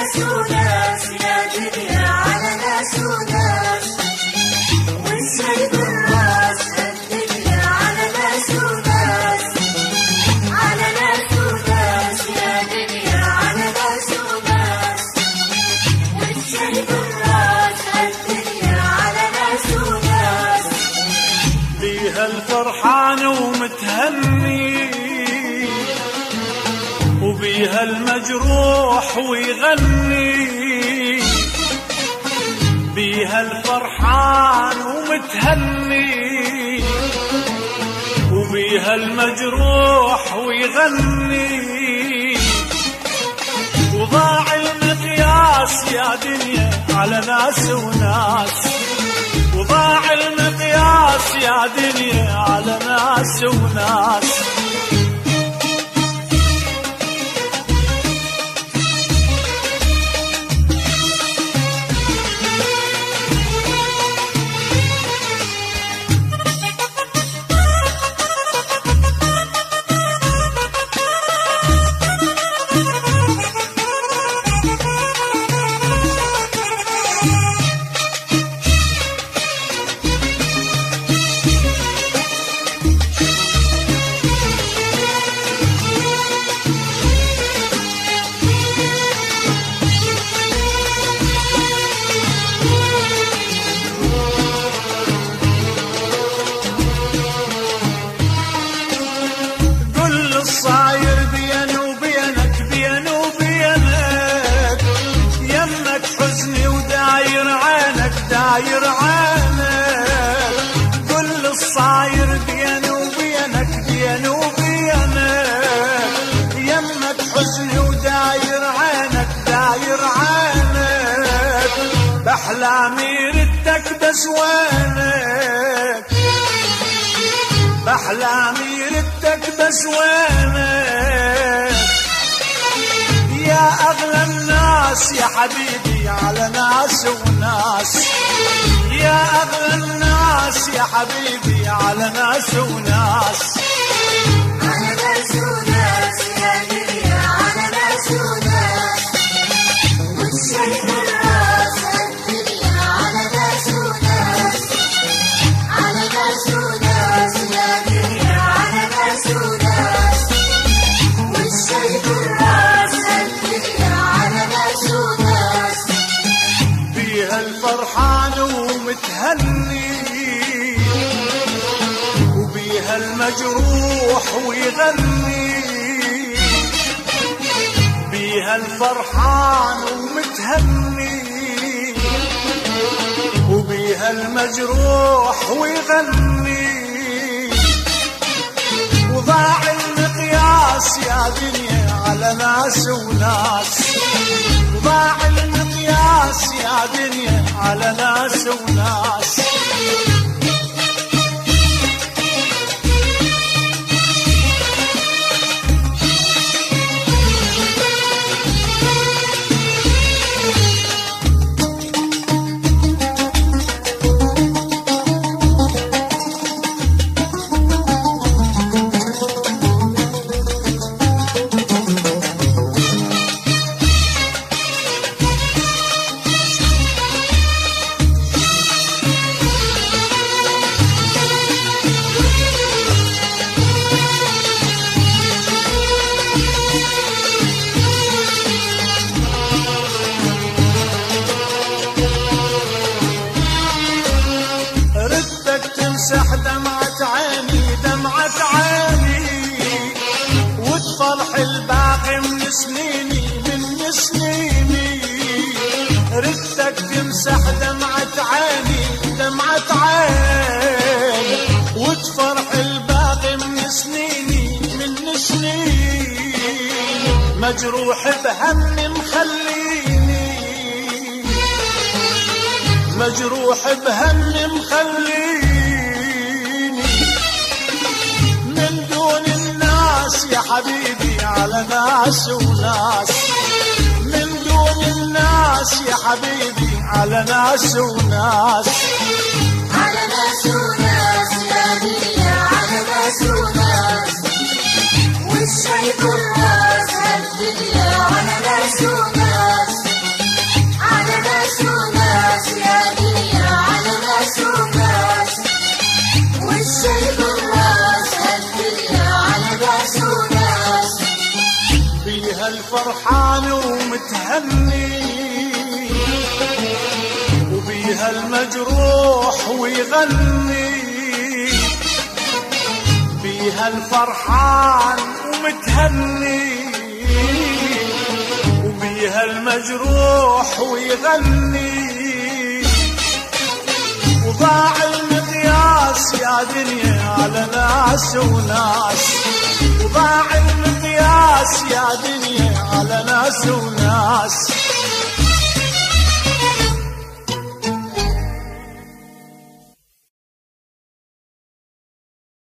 ناس وناس يا دنيا على ناس وناس، والشيب الراس الدنيا على ناس وناس، على ناس وناس يا دنيا على ناس وناس، والشيب الراس الدنيا على ناس وناس. بيها الفرحان ومتهني، وبيها المجروح ويغني، بيها الفرحان ومتهني، وبيها المجروح ويغني. وضاع المقياس يا دنيا على ناس وناس، وضاع المقياس يا دنيا على ناس وناس. الصاير بيني وبينك بيني وبينك، يمك حزني وداير عينك داير عينك. كل الصاير بيني وبينك بيني وبينك، يمك حزني وداير عينك داير عينك. بأحلامي ردك بس وينك، بأحلامي ردك بس وينك. يا أغلى الناس يا حبيبي على ناس وناس، يا أغلى الناس يا حبيبي على ناس وناس. على ناس وناس يا دنيا على ناس وناس، والشيب الراس الدنيا على ناس وناس، على ناس وناس يا دنيا على ناس وناس، والشيب الراس الدنيا على ناس وناس. بيها الفرحان ومتهني، وبيها المجروح ويغني، بيها الفرحان ومتهني، وبيها المجروح ويغني. وضاع المقياس يا دنيا على ناس وناس، وضاع المقياس يا دنيا على ناس وناس. تمسح دمعة عيني دمعة عيني، وتفرح الباقي من سنيني من سنيني. ردك تمسح دمعة عيني دمعة عيني، وتفرح الباقي من سنيني من سنيني. مجروح بهم مخليني، مجروح بهم مخليني. من دون الناس يا حبيبي على ناس وناس، من دون الناس يا حبيبي على ناس وناس. على ناس وناس يا دنيا على ناس وناس، والشيب الراس الدنيا على ناس وناس، وبيها الفرحان ومتهني، وبيها المجروح ويغني، بيها الفرحان ومتهني، وبيها المجروح ويغني. وضاع المقياس يا دنيا على ناس وناس، وضاع المقياس يا دنيا على ناس وناس.